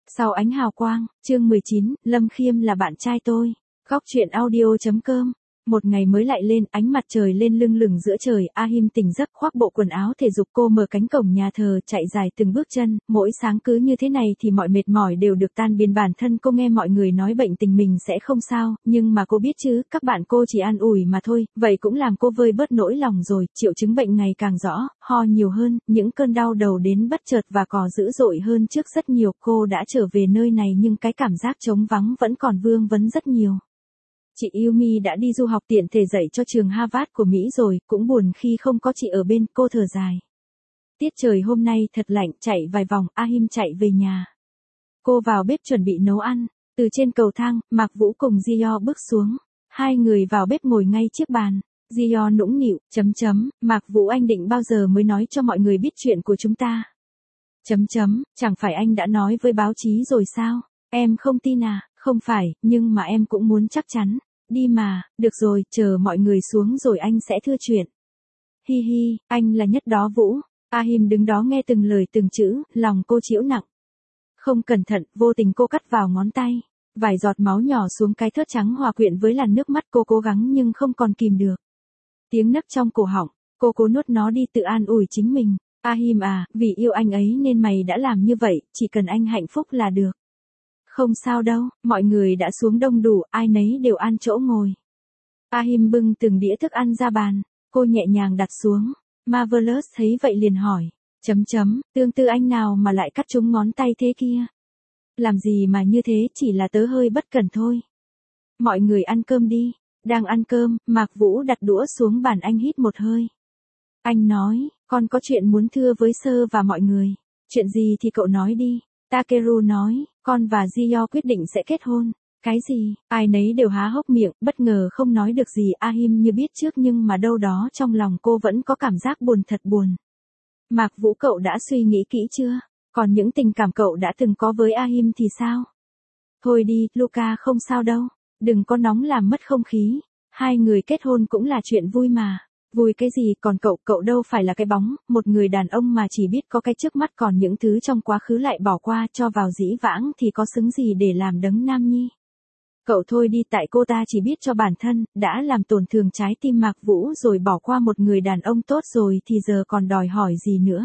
Sau ánh hào quang, chương 19, Lâm Khiêm là bạn trai tôi. Góc truyện audio.com. Một ngày mới lại lên, ánh mặt trời lên lưng lửng giữa trời, A-him tỉnh giấc khoác bộ quần áo thể dục, cô mở cánh cổng nhà thờ, chạy dài từng bước chân, mỗi sáng cứ như thế này thì mọi mệt mỏi đều được tan biến. Bản thân cô nghe mọi người nói bệnh tình mình sẽ không sao, nhưng mà cô biết chứ, các bạn cô chỉ an ủi mà thôi, vậy cũng làm cô vơi bớt nỗi lòng rồi. Triệu chứng bệnh ngày càng rõ, ho nhiều hơn, những cơn đau đầu đến bất chợt và cò dữ dội hơn trước rất nhiều. Cô đã trở về nơi này nhưng cái cảm giác trống vắng vẫn còn vương vấn rất nhiều. Chị Yumi đã đi du học tiện thể dạy cho trường Harvard của Mỹ rồi, cũng buồn khi không có chị ở bên, cô thở dài. Tiết trời hôm nay thật lạnh, chạy vài vòng, A-him chạy về nhà. Cô vào bếp chuẩn bị nấu ăn, từ trên cầu thang, Mạc Vũ cùng Gio bước xuống. Hai người vào bếp ngồi ngay chiếc bàn. Gio nũng nịu, Mạc Vũ anh định bao giờ mới nói cho mọi người biết chuyện của chúng ta? Chẳng phải anh đã nói với báo chí rồi sao? Em không tin à? Không phải, nhưng mà em cũng muốn chắc chắn. Đi mà, được rồi, chờ mọi người xuống rồi anh sẽ thưa chuyện. Hi hi, anh là nhất đó Vũ. A-him đứng đó nghe từng lời từng chữ, lòng cô chịu nặng. Không cẩn thận, vô tình cô cắt vào ngón tay. Vài giọt máu nhỏ xuống cái thớt trắng hòa quyện với làn nước mắt, cô cố gắng nhưng không còn kìm được. Tiếng nấc trong cổ họng, cô cố nuốt nó đi, tự an ủi chính mình. A-him à, vì yêu anh ấy nên mày đã làm như vậy, chỉ cần anh hạnh phúc là được. Không sao đâu, mọi người đã xuống đông đủ, ai nấy đều ăn chỗ ngồi. A-him bưng từng đĩa thức ăn ra bàn, cô nhẹ nhàng đặt xuống. Marvelous thấy vậy liền hỏi. Tương tư anh nào mà lại cắt trúng ngón tay thế kia? Làm gì mà như thế, chỉ là tớ hơi bất cẩn thôi. Mọi người ăn cơm đi. Đang ăn cơm, Mạc Vũ đặt đũa xuống bàn, anh hít một hơi. Anh nói, con có chuyện muốn thưa với sơ và mọi người. Chuyện gì thì cậu nói đi. Takeru nói, con và Gio quyết định sẽ kết hôn. Cái gì? Ai nấy đều há hốc miệng, bất ngờ không nói được gì. A-him như biết trước nhưng mà đâu đó trong lòng cô vẫn có cảm giác buồn, thật buồn. Mạc Vũ, cậu đã suy nghĩ kỹ chưa? Còn những tình cảm cậu đã từng có với A-him thì sao? Thôi đi, Luca, không sao đâu. Đừng có nóng làm mất không khí. Hai người kết hôn cũng là chuyện vui mà. Vui cái gì, còn cậu đâu phải là cái bóng, một người đàn ông mà chỉ biết có cái trước mắt, còn những thứ trong quá khứ lại bỏ qua cho vào dĩ vãng thì có xứng gì để làm đấng nam nhi. Cậu thôi đi, tại cô ta chỉ biết cho bản thân, đã làm tổn thương trái tim Mạc Vũ rồi bỏ qua một người đàn ông tốt rồi thì giờ còn đòi hỏi gì nữa.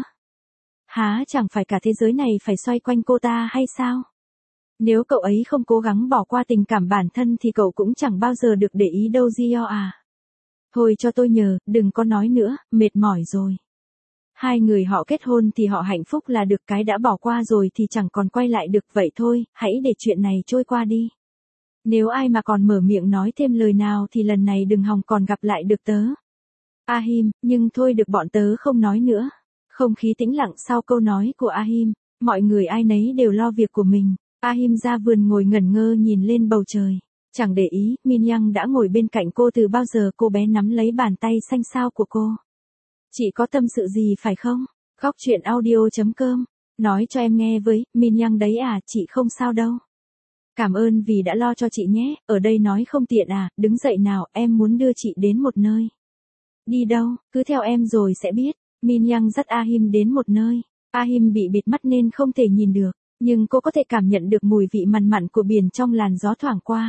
Hả, chẳng phải cả thế giới này phải xoay quanh cô ta hay sao? Nếu cậu ấy không cố gắng bỏ qua tình cảm bản thân thì cậu cũng chẳng bao giờ được để ý đâu Gio à. Thôi cho tôi nhờ, đừng có nói nữa, mệt mỏi rồi. Hai người họ kết hôn thì họ hạnh phúc là được, cái đã bỏ qua rồi thì chẳng còn quay lại được, vậy thôi, hãy để chuyện này trôi qua đi. Nếu ai mà còn mở miệng nói thêm lời nào thì lần này đừng hòng còn gặp lại được tớ. A-him, nhưng thôi được, bọn tớ không nói nữa. Không khí tĩnh lặng sau câu nói của A-him, mọi người ai nấy đều lo việc của mình. A-him ra vườn ngồi ngẩn ngơ nhìn lên bầu trời. Chẳng để ý, Min Young đã ngồi bên cạnh cô từ bao giờ, cô bé nắm lấy bàn tay xanh xao của cô. Chị có tâm sự gì phải không? Góc truyện audio.com. Nói cho em nghe với, Min Young đấy à, chị không sao đâu. Cảm ơn vì đã lo cho chị nhé, ở đây nói không tiện à, đứng dậy nào, em muốn đưa chị đến một nơi. Đi đâu, cứ theo em rồi sẽ biết. Min Young dắt A-him đến một nơi. A-him bị bịt mắt nên không thể nhìn được, nhưng cô có thể cảm nhận được mùi vị mặn mặn của biển trong làn gió thoảng qua.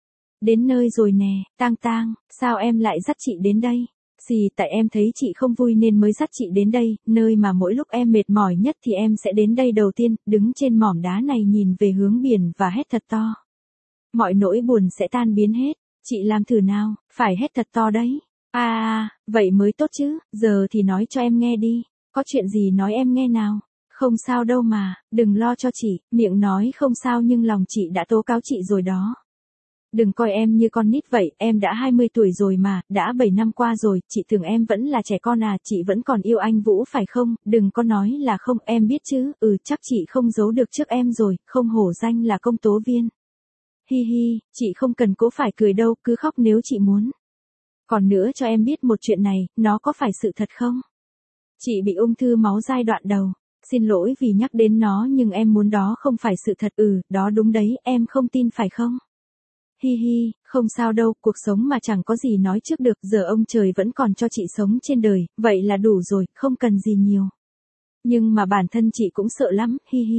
Đến nơi rồi nè, Tang, sao em lại dắt chị đến đây? Tại em thấy chị không vui nên mới dắt chị đến đây, nơi mà mỗi lúc em mệt mỏi nhất thì em sẽ đến đây đầu tiên, đứng trên mỏm đá này nhìn về hướng biển và hét thật to. Mọi nỗi buồn sẽ tan biến hết, chị làm thử nào, phải hét thật to đấy. Vậy mới tốt chứ, giờ thì nói cho em nghe đi, có chuyện gì nói em nghe nào. Không sao đâu mà, đừng lo cho chị, miệng nói không sao nhưng lòng chị đã tố cáo chị rồi đó. Đừng coi em như con nít vậy, em đã 20 tuổi rồi mà, đã 7 năm qua rồi, chị tưởng em vẫn là trẻ con à, chị vẫn còn yêu anh Vũ phải không, đừng có nói là không, em biết chứ, chắc chị không giấu được trước em rồi, không hổ danh là công tố viên. Hi hi, chị không cần cố phải cười đâu, cứ khóc nếu chị muốn. Còn nữa cho em biết một chuyện này, nó có phải sự thật không? Chị bị ung thư máu giai đoạn đầu. Xin lỗi vì nhắc đến nó nhưng em muốn đó không phải sự thật. Đó đúng đấy, em không tin phải không? Hi hi, không sao đâu, cuộc sống mà chẳng có gì nói trước được, giờ ông trời vẫn còn cho chị sống trên đời, vậy là đủ rồi, không cần gì nhiều. Nhưng mà bản thân chị cũng sợ lắm, hi hi.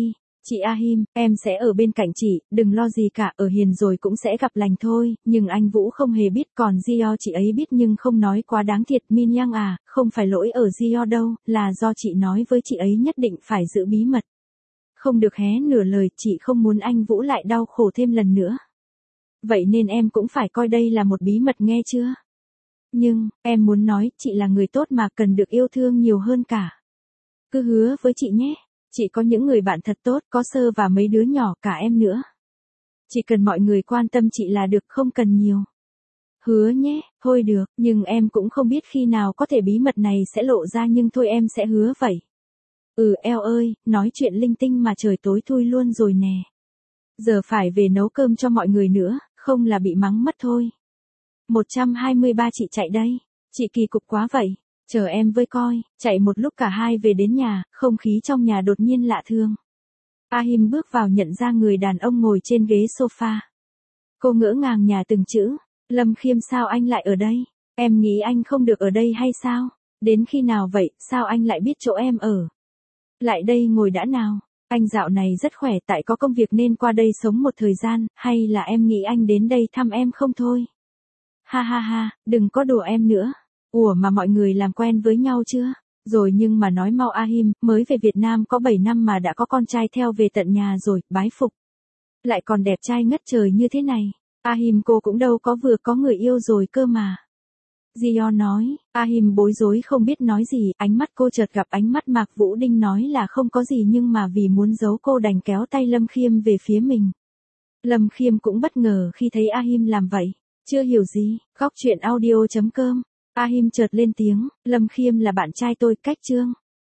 Chị Ahim, em sẽ ở bên cạnh chị, đừng lo gì cả, ở hiền rồi cũng sẽ gặp lành thôi, nhưng anh Vũ không hề biết, còn Gio chị ấy biết nhưng không nói, quá đáng thiệt. Min Yang à, không phải lỗi ở Gio đâu, là do chị nói với chị ấy nhất định phải giữ bí mật. Không được hé nửa lời, chị không muốn anh Vũ lại đau khổ thêm lần nữa. Vậy nên em cũng phải coi đây là một bí mật, nghe chưa? Nhưng, em muốn nói, chị là người tốt mà cần được yêu thương nhiều hơn cả. Cứ hứa với chị nhé. Chị có những người bạn thật tốt, có Sơ và mấy đứa nhỏ, cả em nữa. Chỉ cần mọi người quan tâm chị là được, không cần nhiều. Hứa nhé, thôi được, nhưng em cũng không biết khi nào có thể bí mật này sẽ lộ ra, nhưng thôi em sẽ hứa vậy. Eo ơi, nói chuyện linh tinh mà trời tối thui luôn rồi nè. Giờ phải về nấu cơm cho mọi người nữa, không là bị mắng mất thôi. 123 chị chạy đây. Chị kỳ cục quá vậy. Chờ em với coi, chạy một lúc cả hai về đến nhà, không khí trong nhà đột nhiên lạ thường. Ahim bước vào nhận ra người đàn ông ngồi trên ghế sofa. Cô ngỡ ngàng nhả từng chữ. Lâm Khiêm, sao anh lại ở đây? Em nghĩ anh không được ở đây hay sao? Đến khi nào vậy, sao anh lại biết chỗ em ở? Lại đây ngồi đã nào. Anh dạo này rất khỏe, tại có công việc nên qua đây sống một thời gian, hay là em nghĩ anh đến đây thăm em không thôi? Ha ha ha, đừng có đùa em nữa. Ủa mà mọi người làm quen với nhau chưa? Rồi nhưng mà nói mau Ahim, mới về Việt Nam có 7 năm mà đã có con trai theo về tận nhà rồi, bái phục. Lại còn đẹp trai ngất trời như thế này. Ahim, cô cũng đâu có vừa có người yêu rồi cơ mà. Gio nói. Ahim bối rối không biết nói gì, ánh mắt cô chợt gặp ánh mắt Mạc Vũ Đinh nói là không có gì, nhưng mà vì muốn giấu cô đành kéo tay Lâm Khiêm về phía mình. Lâm Khiêm cũng bất ngờ khi thấy Ahim làm vậy. Chưa hiểu gì, góc chuyện audio.com. Ahim chợt lên tiếng, Lâm Khiêm là bạn trai tôi, cách chương.